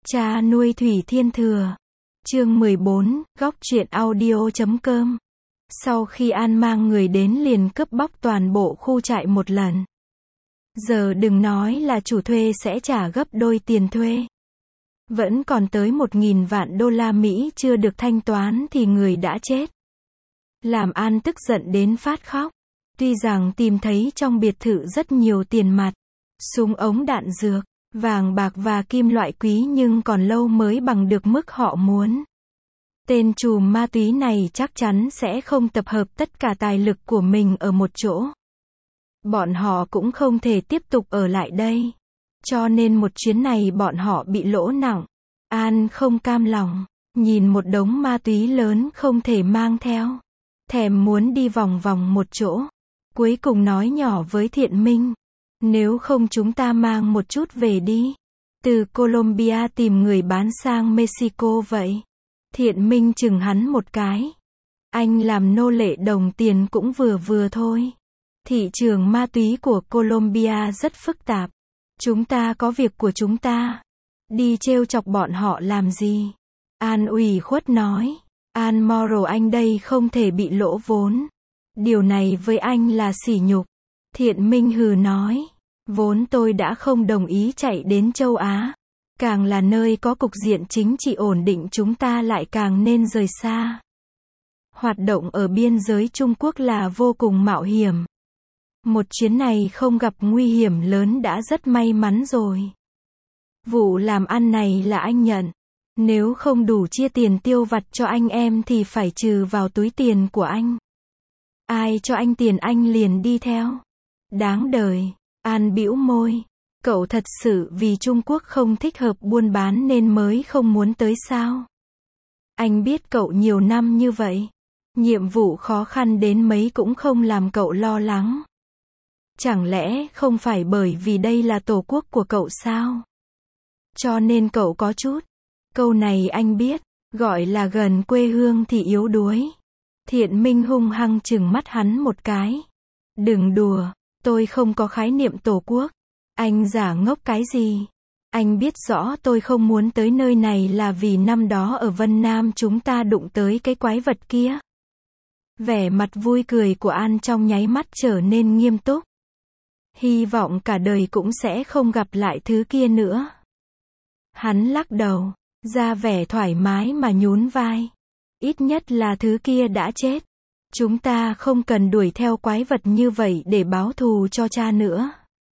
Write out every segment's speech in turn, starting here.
Cha nuôi Thủy Thiên Thừa. Chương 14, góc truyện audio.com. Sau khi An mang người đến liền cướp bóc toàn bộ khu trại một lần. Giờ đừng nói là chủ thuê sẽ trả gấp đôi tiền thuê. Vẫn còn tới 1.000 vạn đô la Mỹ chưa được thanh toán thì người đã chết. Làm An tức giận đến phát khóc. Tuy rằng tìm thấy trong biệt thự rất nhiều tiền mặt, súng ống đạn dược, vàng bạc và kim loại quý nhưng còn lâu mới bằng được mức họ muốn. Tên trùm ma túy này chắc chắn sẽ không tập hợp tất cả tài lực của mình ở một chỗ. Bọn họ cũng không thể tiếp tục ở lại đây. Cho nên một chuyến này bọn họ bị lỗ nặng. An không cam lòng, nhìn một đống ma túy lớn không thể mang theo. Thèm muốn đi vòng vòng một chỗ. Cuối cùng nói nhỏ với Thiện Minh. Nếu không chúng ta mang một chút về đi. Từ Colombia tìm người bán sang Mexico vậy. Thiện Minh chừng hắn một cái. Anh làm nô lệ đồng tiền cũng vừa vừa thôi. Thị trường ma túy của Colombia rất phức tạp. Chúng ta có việc của chúng ta. Đi trêu chọc bọn họ làm gì? An ủy khuất nói. An Moro anh đây không thể bị lỗ vốn. Điều này với anh là sỉ nhục. Thiện Minh hừ nói. Vốn tôi đã không đồng ý chạy đến châu Á. Càng là nơi có cục diện chính trị ổn định chúng ta lại càng nên rời xa. Hoạt động ở biên giới Trung Quốc là vô cùng mạo hiểm. Một chuyến này không gặp nguy hiểm lớn đã rất may mắn rồi. Vụ làm ăn này là anh nhận. Nếu không đủ chia tiền tiêu vặt cho anh em thì phải trừ vào túi tiền của anh. Ai cho anh tiền anh liền đi theo. Đáng đời. An bĩu môi. Cậu thật sự vì Trung Quốc không thích hợp buôn bán nên mới không muốn tới sao? Anh biết cậu nhiều năm như vậy. Nhiệm vụ khó khăn đến mấy cũng không làm cậu lo lắng. Chẳng lẽ không phải bởi vì đây là tổ quốc của cậu sao? Cho nên cậu có chút. Câu này anh biết. Gọi là gần quê hương thì yếu đuối. Thiện Minh hung hăng trừng mắt hắn một cái. Đừng đùa. Tôi không có khái niệm tổ quốc. Anh giả ngốc cái gì? Anh biết rõ tôi không muốn tới nơi này là vì năm đó ở Vân Nam chúng ta đụng tới cái quái vật kia. Vẻ mặt vui cười của An trong nháy mắt trở nên nghiêm túc. Hy vọng cả đời cũng sẽ không gặp lại thứ kia nữa. Hắn lắc đầu, ra vẻ thoải mái mà nhún vai. Ít nhất là thứ kia đã chết. Chúng ta không cần đuổi theo quái vật như vậy để báo thù cho cha nữa.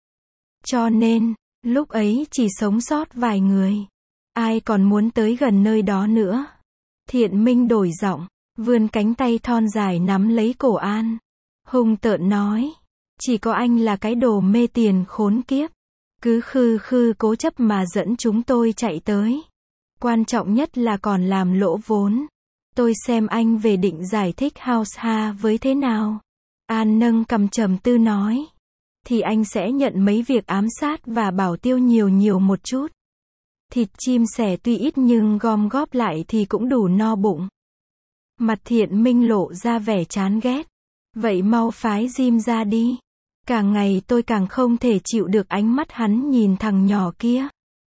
Cho nên, lúc ấy chỉ sống sót vài người. Ai còn muốn tới gần nơi đó nữa? Thiện Minh đổi giọng, vươn cánh tay thon dài nắm lấy cổ An. Hung tợn nói, chỉ có anh là cái đồ mê tiền khốn kiếp. Cứ khư khư cố chấp mà dẫn chúng tôi chạy tới. Quan trọng nhất là còn làm lỗ vốn. Tôi xem anh về định giải thích House Ha với thế nào. An nâng cằm trầm tư nói. Thì anh sẽ nhận mấy việc ám sát và bảo tiêu nhiều một chút. Thịt chim sẻ tuy ít nhưng gom góp lại thì cũng đủ no bụng. Mặt Thiện Minh lộ ra vẻ chán ghét. Vậy mau phái Jim ra đi. Càng ngày tôi càng không thể chịu được ánh mắt hắn nhìn thằng nhỏ kia.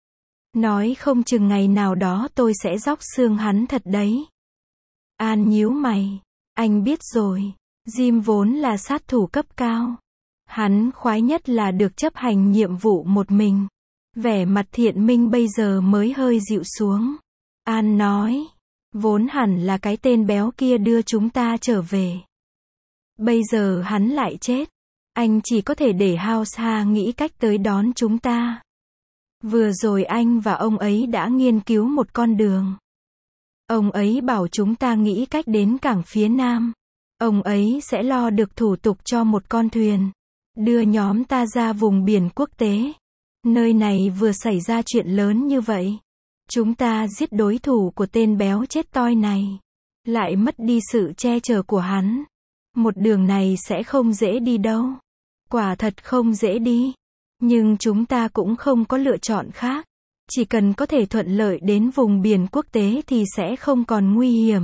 Nói không chừng ngày nào đó tôi sẽ róc xương hắn thật đấy. An nhíu mày. Anh biết rồi. Jim vốn là sát thủ cấp cao. Hắn khoái nhất là được chấp hành nhiệm vụ một mình. Vẻ mặt Thiện Minh bây giờ mới hơi dịu xuống. An nói. Vốn hẳn là cái tên béo kia đưa chúng ta trở về. Bây giờ hắn lại chết. Anh chỉ có thể để House Ha nghĩ cách tới đón chúng ta. Vừa rồi anh và ông ấy đã nghiên cứu một con đường. Ông ấy bảo chúng ta nghĩ cách đến cảng phía Nam. Ông ấy sẽ lo được thủ tục cho một con thuyền. Đưa nhóm ta ra vùng biển quốc tế. Nơi này vừa xảy ra chuyện lớn như vậy. Chúng ta giết đối thủ của tên béo chết toi này. Lại mất đi sự che chở của hắn. Một đường này sẽ không dễ đi đâu. Quả thật không dễ đi. Nhưng chúng ta cũng không có lựa chọn khác. Chỉ cần có thể thuận lợi đến vùng biển quốc tế thì sẽ không còn nguy hiểm.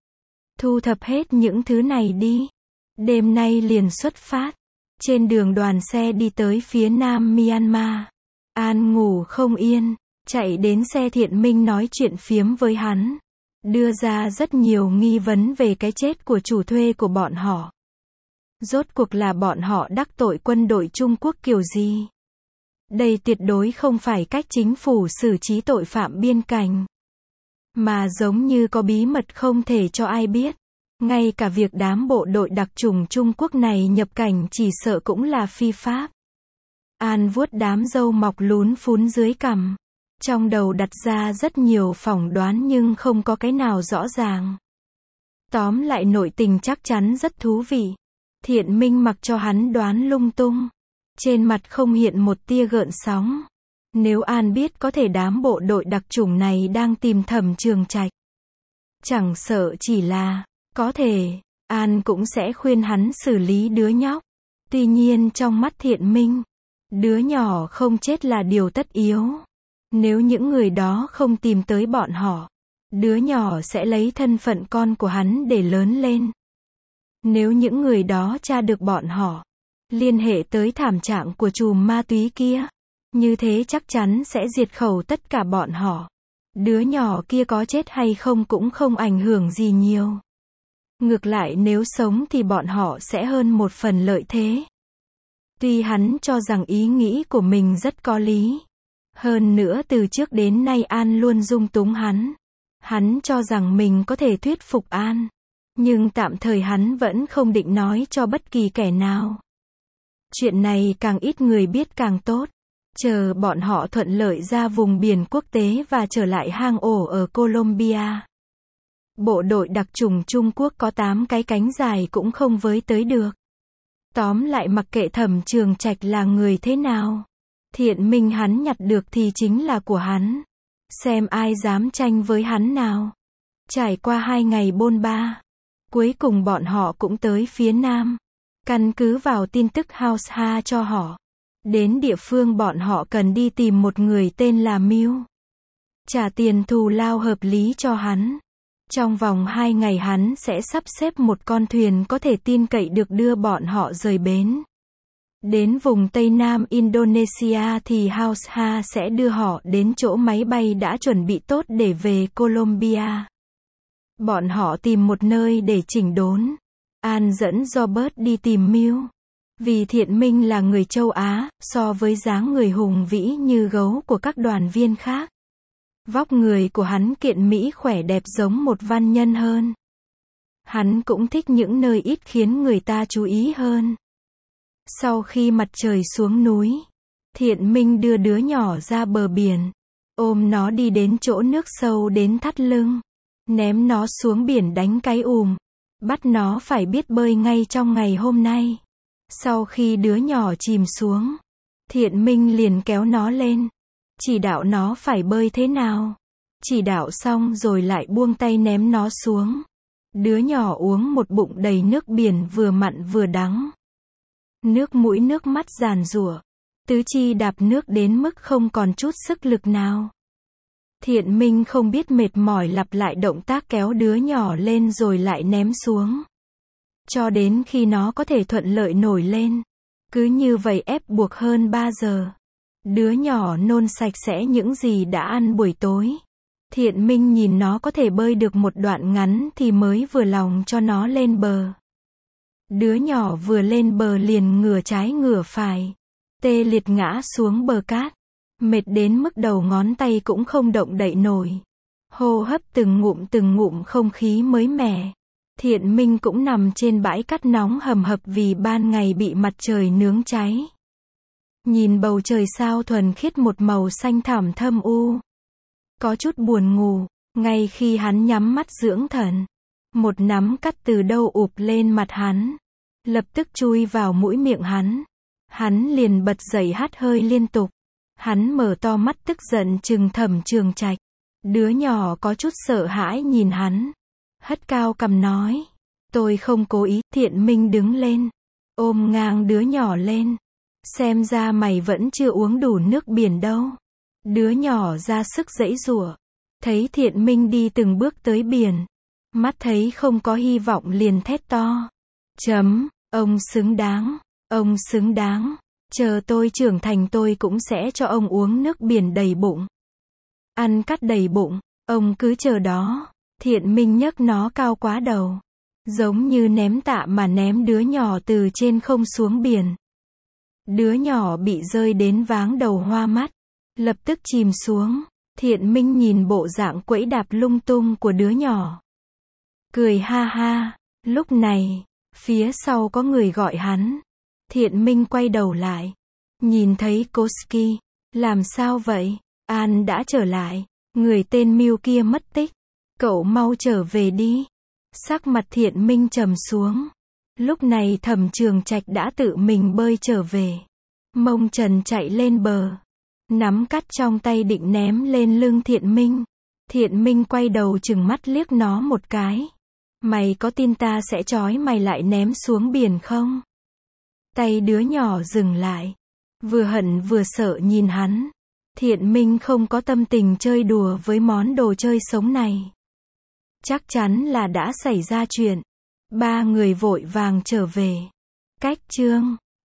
Thu thập hết những thứ này đi. Đêm nay liền xuất phát. Trên đường đoàn xe đi tới phía nam Myanmar. An ngủ không yên. chạy đến xe Thiện Minh nói chuyện phiếm với hắn, đưa ra rất nhiều nghi vấn về cái chết của chủ thuê của bọn họ. Rốt cuộc là bọn họ đắc tội quân đội Trung Quốc kiểu gì? Đây tuyệt đối không phải cách chính phủ xử trí tội phạm biên cảnh, mà giống như có bí mật không thể cho ai biết. Ngay cả việc đám bộ đội đặc chủng Trung Quốc này nhập cảnh chỉ sợ cũng là phi pháp. An vuốt đám râu mọc lún phún dưới cằm, trong đầu đặt ra rất nhiều phỏng đoán nhưng không có cái nào rõ ràng. Tóm lại nội tình chắc chắn rất thú vị. Thiện Minh mặc cho hắn đoán lung tung, trên mặt không hiện một tia gợn sóng. Nếu An biết có thể đám bộ đội đặc chủng này đang tìm Thẩm Trường Trạch, chẳng sợ chỉ là có thể, An cũng sẽ khuyên hắn xử lý đứa nhóc. Tuy nhiên trong mắt Thiện Minh, đứa nhỏ không chết là điều tất yếu. Nếu những người đó không tìm tới bọn họ, đứa nhỏ sẽ lấy thân phận con của hắn để lớn lên. Nếu những người đó tra được bọn họ, liên hệ tới thảm trạng của trùm ma túy kia, như thế chắc chắn sẽ diệt khẩu tất cả bọn họ. Đứa nhỏ kia có chết hay không cũng không ảnh hưởng gì nhiều. Ngược lại nếu sống thì bọn họ sẽ hơn một phần lợi thế. Tuy hắn cho rằng ý nghĩ của mình rất có lý. Hơn nữa từ trước đến nay An luôn dung túng hắn. Hắn cho rằng mình có thể thuyết phục An. Nhưng tạm thời hắn vẫn không định nói cho bất kỳ kẻ nào. Chuyện này càng ít người biết càng tốt. Chờ bọn họ thuận lợi ra vùng biển quốc tế và trở lại hang ổ ở Colombia. Bộ đội đặc chủng Trung Quốc có 8 cái cánh dài cũng không với tới được. Tóm lại mặc kệ Thẩm Trường Trạch là người thế nào, Thiện Minh hắn nhặt được thì chính là của hắn. Xem ai dám tranh với hắn nào. Trải qua 2 ngày bôn ba, cuối cùng bọn họ cũng tới phía Nam. Căn cứ vào tin tức House Ha cho họ, đến địa phương bọn họ cần đi tìm một người tên là Miu. Trả tiền thù lao hợp lý cho hắn. Trong vòng 2 ngày hắn sẽ sắp xếp một con thuyền có thể tin cậy được đưa bọn họ rời bến. Đến vùng Tây Nam Indonesia thì House Ha sẽ đưa họ đến chỗ máy bay đã chuẩn bị tốt để về Colombia. Bọn họ tìm một nơi để chỉnh đốn. An dẫn Robert đi tìm Miu. Vì Thiện Minh là người châu Á, so với dáng người hùng vĩ như gấu của các đoàn viên khác, vóc người của hắn kiện mỹ khỏe đẹp giống một văn nhân hơn. Hắn cũng thích những nơi ít khiến người ta chú ý hơn. Sau khi mặt trời xuống núi, Thiện Minh đưa đứa nhỏ ra bờ biển, ôm nó đi đến chỗ nước sâu đến thắt lưng, ném nó xuống biển đánh cái bắt nó phải biết bơi ngay trong ngày hôm nay. Sau khi đứa nhỏ chìm xuống, Thiện Minh liền kéo nó lên, chỉ đạo nó phải bơi thế nào. Chỉ đạo xong rồi lại buông tay ném nó xuống. Đứa nhỏ uống một bụng đầy nước biển vừa mặn vừa đắng. Nước mũi nước mắt giàn giụa, tứ chi đạp nước đến mức không còn chút sức lực nào. Thiện Minh không biết mệt mỏi lặp lại động tác kéo đứa nhỏ lên rồi lại ném xuống. Cho đến khi nó có thể thuận lợi nổi lên. Cứ như vậy ép buộc hơn 3 giờ. Đứa nhỏ nôn sạch sẽ những gì đã ăn buổi tối. Thiện Minh nhìn nó có thể bơi được một đoạn ngắn thì mới vừa lòng cho nó lên bờ. Đứa nhỏ vừa lên bờ liền ngửa trái ngửa phải, tê liệt ngã xuống bờ cát, mệt đến mức đầu ngón tay cũng không động đậy nổi. Hô hấp từng ngụm không khí mới mẻ. Thiện Minh cũng nằm trên bãi cát nóng hầm hập vì ban ngày bị mặt trời nướng cháy. Nhìn bầu trời sao thuần khiết một màu xanh thẳm thâm u. Có chút buồn ngủ, ngay khi hắn nhắm mắt dưỡng thần, một nắm cát từ đâu ụp lên mặt hắn, lập tức chui vào mũi miệng hắn. Hắn liền bật dậy hắt hơi liên tục. Hắn mở to mắt tức giận trừng Thẩm Trường Trạch. Đứa nhỏ có chút sợ hãi nhìn hắn, hất cao cằm nói, tôi không cố ý. Thiện Minh đứng lên, ôm ngang đứa nhỏ lên. Xem ra mày vẫn chưa uống đủ nước biển đâu. Đứa nhỏ ra sức giãy giụa. Thấy Thiện Minh đi từng bước tới biển, mắt thấy không có hy vọng liền thét to. Ông xứng đáng. Chờ tôi trưởng thành tôi cũng sẽ cho ông uống nước biển đầy bụng. ăn cắt đầy bụng, ông cứ chờ đó. Thiện Minh nhấc nó cao quá đầu, giống như ném tạ mà ném đứa nhỏ từ trên không xuống biển. Đứa nhỏ bị rơi đến váng đầu hoa mắt, lập tức chìm xuống. Thiện Minh nhìn bộ dạng quẫy đạp lung tung của đứa nhỏ, cười ha ha. Lúc này, phía sau có người gọi hắn. Thiện Minh quay đầu lại, nhìn thấy Koski. Làm sao vậy? An đã trở lại. Người tên Miu kia mất tích. Cậu mau trở về đi. Sắc mặt Thiện Minh trầm xuống. Lúc này Thẩm Trường Trạch đã tự mình bơi trở về. Mông Trần chạy lên bờ, nắm cắt trong tay định ném lên lưng Thiện Minh. Thiện Minh quay đầu trừng mắt liếc nó một cái. Mày có tin ta sẽ trói mày lại ném xuống biển không? Tay đứa nhỏ dừng lại, vừa hận vừa sợ nhìn hắn. Thiện Minh không có tâm tình chơi đùa với món đồ chơi sống này. Chắc chắn là đã xảy ra chuyện. Ba người vội vàng trở về. Cách chương